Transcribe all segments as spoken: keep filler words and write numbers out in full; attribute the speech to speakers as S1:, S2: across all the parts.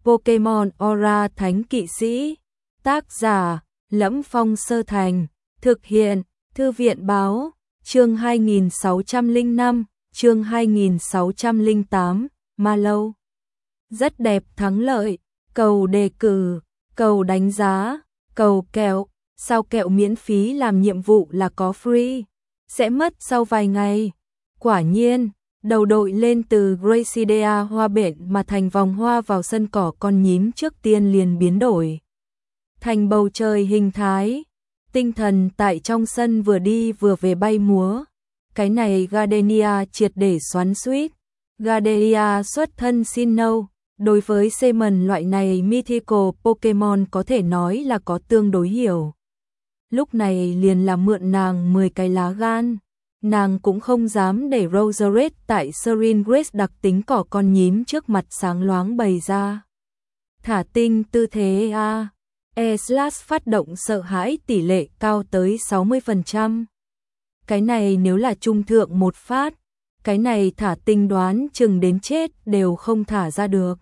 S1: Pokemon Aura Thánh Kỵ Sĩ. Tác giả: Lẫm Phong Sơ Thành. Thực hiện: Thư viện báo. Chương hai nghìn sáu trăm lẻ năm, chương hai nghìn sáu trăm lẻ tám, Mallow. Rất đẹp thắng lợi, cầu đề cử, cầu đánh giá, cầu kẹo, sao kẹo miễn phí làm nhiệm vụ là có free, sẽ mất sau vài ngày. Quả nhiên, đầu đội lên từ Gracidea hoa bện mà thành vòng hoa vào sân cỏ con nhím trước tiên liền biến đổi thành bầu trời hình thái. Tinh thần tại trong sân vừa đi vừa về bay múa. Cái này Gardenia triệt để xoắn xuýt. Gardenia xuất thân Sinnoh, đối với Shaman loại này mythical Pokemon có thể nói là có tương đối hiểu. Lúc này liền là mượn nàng mười cái lá gan. Nàng cũng không dám để Roserade tại Serene Grace đặc tính cỏ con nhím trước mặt sáng loáng bày ra. Thả tinh tư thế a. E-Slash phát động sợ hãi tỷ lệ cao tới sáu mươi phần trăm. Cái này nếu là trung thượng một phát, cái này thả tinh đoán chừng đến chết đều không thả ra được.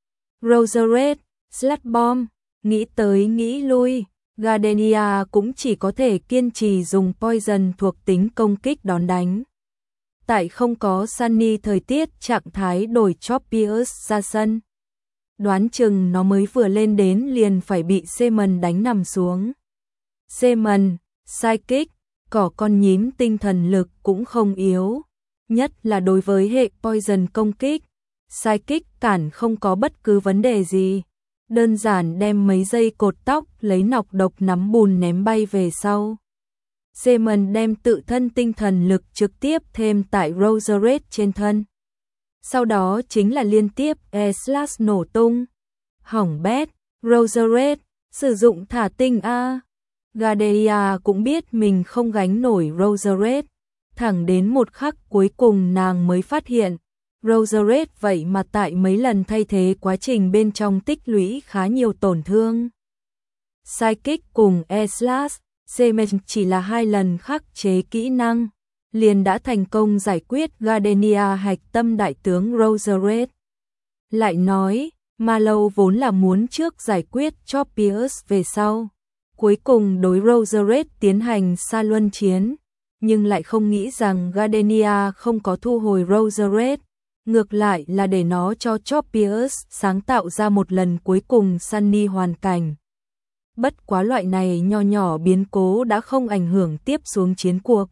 S1: Roserade, Slash Bomb, nghĩ tới nghĩ lui, Gardenia cũng chỉ có thể kiên trì dùng Poison thuộc tính công kích đón đánh. Tại không có Sunny thời tiết trạng thái đổi Tropius ra sân. Đoán chừng nó mới vừa lên đến liền phải bị Shaman đánh nằm xuống. Shaman, Psychic, cỏ con nhím tinh thần lực cũng không yếu. Nhất là đối với hệ Poison công kích, Psychic cản không có bất cứ vấn đề gì. Đơn giản đem mấy dây cột tóc lấy nọc độc nắm bùn ném bay về sau. Shaman đem tự thân tinh thần lực trực tiếp thêm tại Roserade trên thân. Sau đó chính là liên tiếp E-Slash nổ tung. Hỏng bét, Roserade, sử dụng thả tinh A. Gardenia cũng biết mình không gánh nổi Roserade. Thẳng đến một khắc cuối cùng nàng mới phát hiện. Roserade vậy mà tại mấy lần thay thế quá trình bên trong tích lũy khá nhiều tổn thương. Psychic cùng E-Slash, Shaman chỉ là hai lần khắc chế kỹ năng. Liền đã thành công giải quyết Gardenia hạch tâm đại tướng Roserade. Lại nói, Mallow vốn là muốn trước giải quyết Tropius về sau. Cuối cùng đối Roserade tiến hành xa luân chiến. Nhưng lại không nghĩ rằng Gardenia không có thu hồi Roserade. Ngược lại là để nó cho Tropius sáng tạo ra một lần cuối cùng Sunny hoàn cảnh. Bất quá loại này nho nhỏ biến cố đã không ảnh hưởng tiếp xuống chiến cuộc.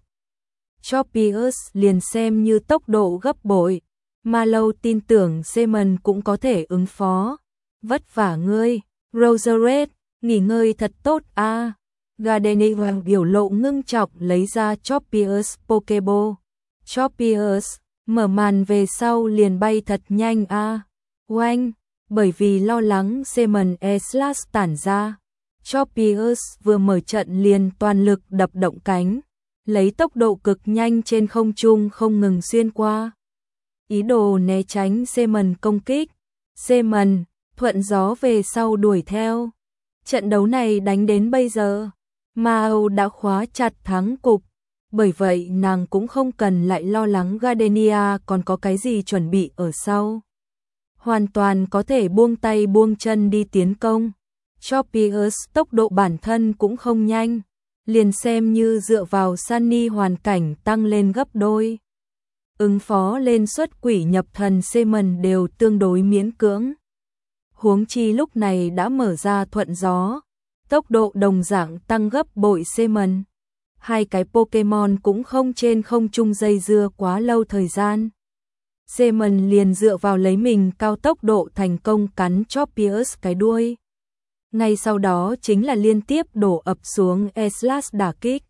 S1: Tropius liền xem như tốc độ gấp bội. Mallow tin tưởng Shaman cũng có thể ứng phó. Vất vả ngươi, Roserade, nghỉ ngơi thật tốt a. À. Gardenia biểu lộ ngưng trọng lấy ra Tropius Pokeball. Tropius mở màn về sau liền bay thật nhanh a. À. Oanh, bởi vì lo lắng Shaman E-Slash tản ra. Tropius vừa mở trận liền toàn lực đập động cánh. Lấy tốc độ cực nhanh trên không trung không ngừng xuyên qua. Ý đồ né tránh Shaman công kích. Shaman, thuận gió về sau đuổi theo. Trận đấu này đánh đến bây giờ, Mao đã khóa chặt thắng cục. Bởi vậy nàng cũng không cần lại lo lắng Gardenia còn có cái gì chuẩn bị ở sau. Hoàn toàn có thể buông tay buông chân đi tiến công. Tropius tốc độ bản thân cũng không nhanh. Liền xem như dựa vào Sunny hoàn cảnh tăng lên gấp đôi. Ứng phó lên xuất quỷ nhập thần Shaman đều tương đối miễn cưỡng. Huống chi lúc này đã mở ra thuận gió. Tốc độ đồng dạng tăng gấp bội Shaman. Hai cái Pokemon cũng không trên không trung dây dưa quá lâu thời gian. Shaman liền dựa vào lấy mình cao tốc độ thành công cắn Tropius cái đuôi. Ngay sau đó chính là liên tiếp đổ ập xuống E-Slash đả kích.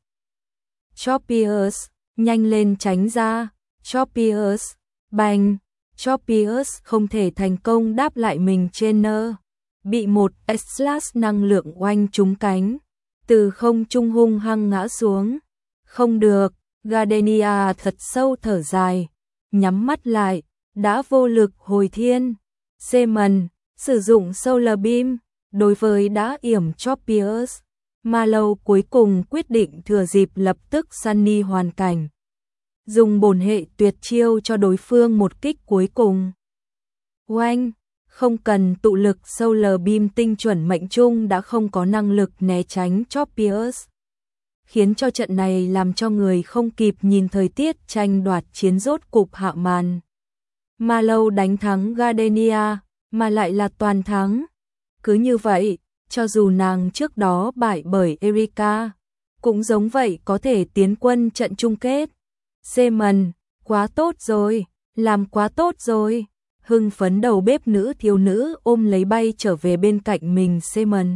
S1: Tropius, nhanh lên tránh ra. Tropius, bành. Tropius không thể thành công đáp lại mình trên nơ. Bị một E-Slash năng lượng oanh trúng cánh. Từ không trung hung hăng ngã xuống. Không được, Gardenia thật sâu thở dài. Nhắm mắt lại, đã vô lực hồi thiên. Shaman, sử dụng Solar Beam. Đối với đã yểm Tropius, Mallow cuối cùng quyết định thừa dịp lập tức Sunny hoàn cảnh. Dùng bổn hệ tuyệt chiêu cho đối phương một kích cuối cùng. Oanh, Không cần tụ lực Solar Beam tinh chuẩn mệnh trung đã không có năng lực né tránh chop pierce, khiến cho trận này làm cho người không kịp nhìn thời tiết tranh đoạt chiến rốt cục hạ màn. Marlow đánh thắng Gardenia, mà lại là toàn thắng. Cứ như vậy, cho dù nàng trước đó bại bởi Erika, cũng giống vậy có thể tiến quân trận chung kết. Simon, quá tốt rồi, làm quá tốt rồi. Hưng phấn đầu bếp nữ thiếu nữ ôm lấy bay trở về bên cạnh mình Simon.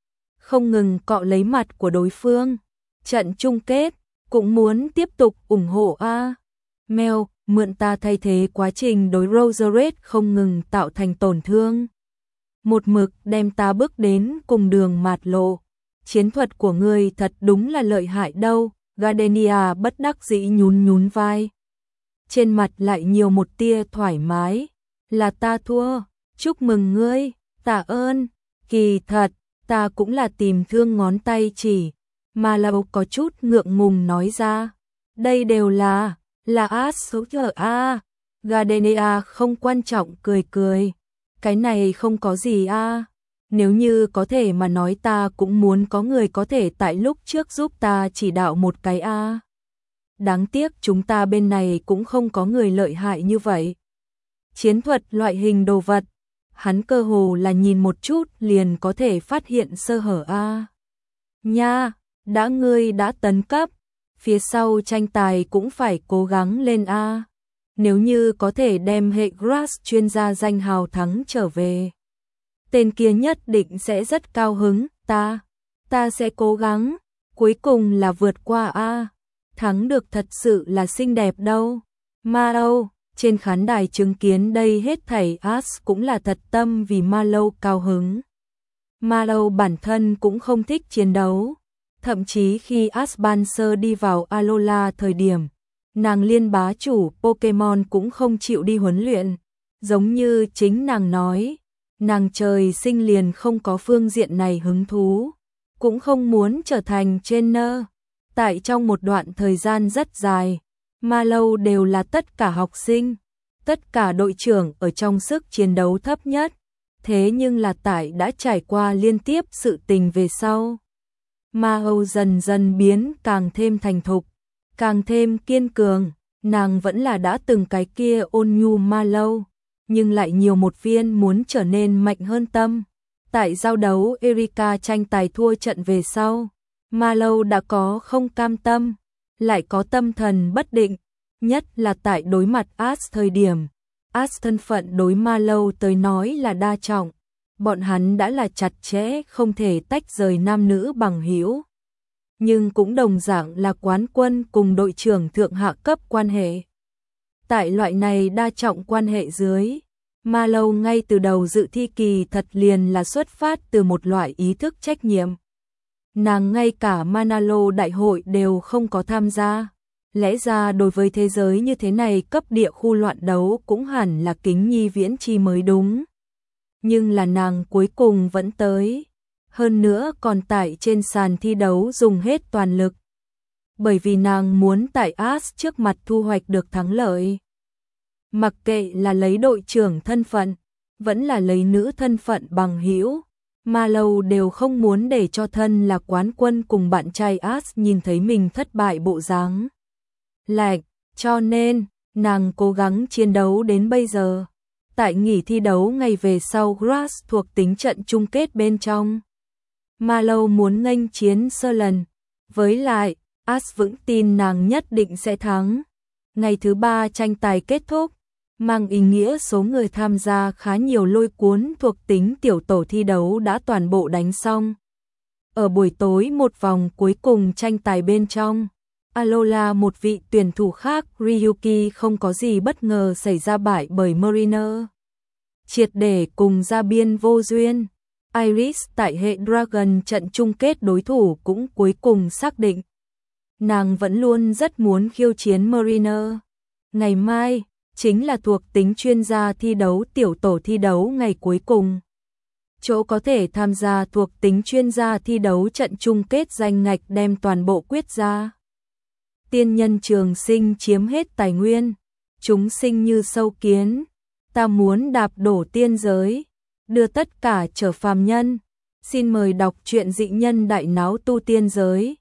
S1: Không ngừng cọ lấy mặt của đối phương. Trận chung kết, cũng muốn tiếp tục ủng hộ a. À. Mel, mượn ta thay thế quá trình đối Roserate không ngừng tạo thành tổn thương. Một mực đem ta bước đến cùng đường mạt lộ. Chiến thuật của ngươi thật đúng là lợi hại đâu. Gardenia bất đắc dĩ nhún nhún vai. Trên mặt lại nhiều một tia thoải mái. Là ta thua, chúc mừng ngươi, tạ ơn. Kỳ thật, ta cũng là tìm thương ngón tay chỉ. Mà Marlow có chút ngượng ngùng nói ra. Đây đều là, là át số chờ a. Gardenia không quan trọng cười cười. Cái này không có gì a. Nếu như có thể mà nói ta cũng muốn có người có thể tại lúc trước giúp ta chỉ đạo một cái a. Đáng tiếc chúng ta bên này cũng không có người lợi hại như vậy. Chiến thuật loại hình đồ vật, hắn cơ hồ là nhìn một chút liền có thể phát hiện sơ hở a. Nha, đã ngươi đã tấn cấp, phía sau tranh tài cũng phải cố gắng lên a. Nếu như có thể đem hệ Grass chuyên gia danh hào thắng trở về, tên kia nhất định sẽ rất cao hứng, ta, ta sẽ cố gắng, cuối cùng là vượt qua a. Thắng được thật sự là xinh đẹp đâu. Marlow, trên khán đài chứng kiến đây hết thảy Ash cũng là thật tâm vì Marlow cao hứng. Marlow bản thân cũng không thích chiến đấu. Thậm chí khi Ash Spencer đi vào Alola thời điểm, nàng liên bá chủ Pokemon cũng không chịu đi huấn luyện. Giống như chính nàng nói, nàng trời sinh liền không có phương diện này hứng thú, cũng không muốn trở thành trainer. Tại trong một đoạn thời gian rất dài, Marlow đều là tất cả học sinh, tất cả đội trưởng ở trong sức chiến đấu thấp nhất. Thế nhưng là tại đã trải qua liên tiếp sự tình về sau, Marlow dần dần biến càng thêm thành thục, càng thêm kiên cường. Nàng vẫn là đã từng cái kia ôn nhu Marlow, nhưng lại nhiều một viên muốn trở nên mạnh hơn tâm. Tại giao đấu Erika tranh tài thua trận về sau, Marlow đã có không cam tâm, lại có tâm thần bất định, nhất là tại đối mặt Ash thời điểm. Ash thân phận đối Marlow tới nói là đa trọng, bọn hắn đã là chặt chẽ không thể tách rời nam nữ bằng hữu, nhưng cũng đồng dạng là quán quân cùng đội trưởng thượng hạ cấp quan hệ. Tại loại này đa trọng quan hệ dưới, Marlow ngay từ đầu dự thi kỳ thật liền là xuất phát từ một loại ý thức trách nhiệm. Nàng ngay cả Manalo đại hội đều không có tham gia. Lẽ ra đối với thế giới như thế này cấp địa khu loạn đấu cũng hẳn là kính nhi viễn chi mới đúng. Nhưng là nàng cuối cùng vẫn tới. Hơn nữa còn tại trên sàn thi đấu dùng hết toàn lực. Bởi vì nàng muốn tại Ash trước mặt thu hoạch được thắng lợi. Mặc kệ là lấy đội trưởng thân phận, vẫn là lấy nữ thân phận bằng hữu, Marlow đều không muốn để cho thân là quán quân cùng bạn trai Ash nhìn thấy mình thất bại bộ dáng. Lạnh, cho nên, nàng cố gắng chiến đấu đến bây giờ. Tại nghỉ thi đấu ngày về sau Grass thuộc tính trận chung kết bên trong, Marlow muốn nghênh chiến sơ lần. Với lại, Ash vững tin nàng nhất định sẽ thắng. Ngày thứ ba tranh tài kết thúc, mang ý nghĩa số người tham gia khá nhiều lôi cuốn thuộc tính tiểu tổ thi đấu đã toàn bộ đánh xong. Ở buổi tối một vòng cuối cùng tranh tài bên trong, Alola một vị tuyển thủ khác Ryuki không có gì bất ngờ xảy ra bại bởi Mariner. Triệt để cùng ra biên vô duyên. Iris tại hệ Dragon trận chung kết đối thủ cũng cuối cùng xác định. Nàng vẫn luôn rất muốn khiêu chiến Mariner. Ngày mai chính là thuộc tính chuyên gia thi đấu tiểu tổ thi đấu ngày cuối cùng. Chỗ có thể tham gia thuộc tính chuyên gia thi đấu trận chung kết danh ngạch đem toàn bộ quyết ra. Tiên nhân trường sinh chiếm hết tài nguyên, chúng sinh như sâu kiến, ta muốn đạp đổ tiên giới, đưa tất cả trở phàm nhân. Xin mời đọc truyện Dị Nhân Đại Náo Tu Tiên Giới.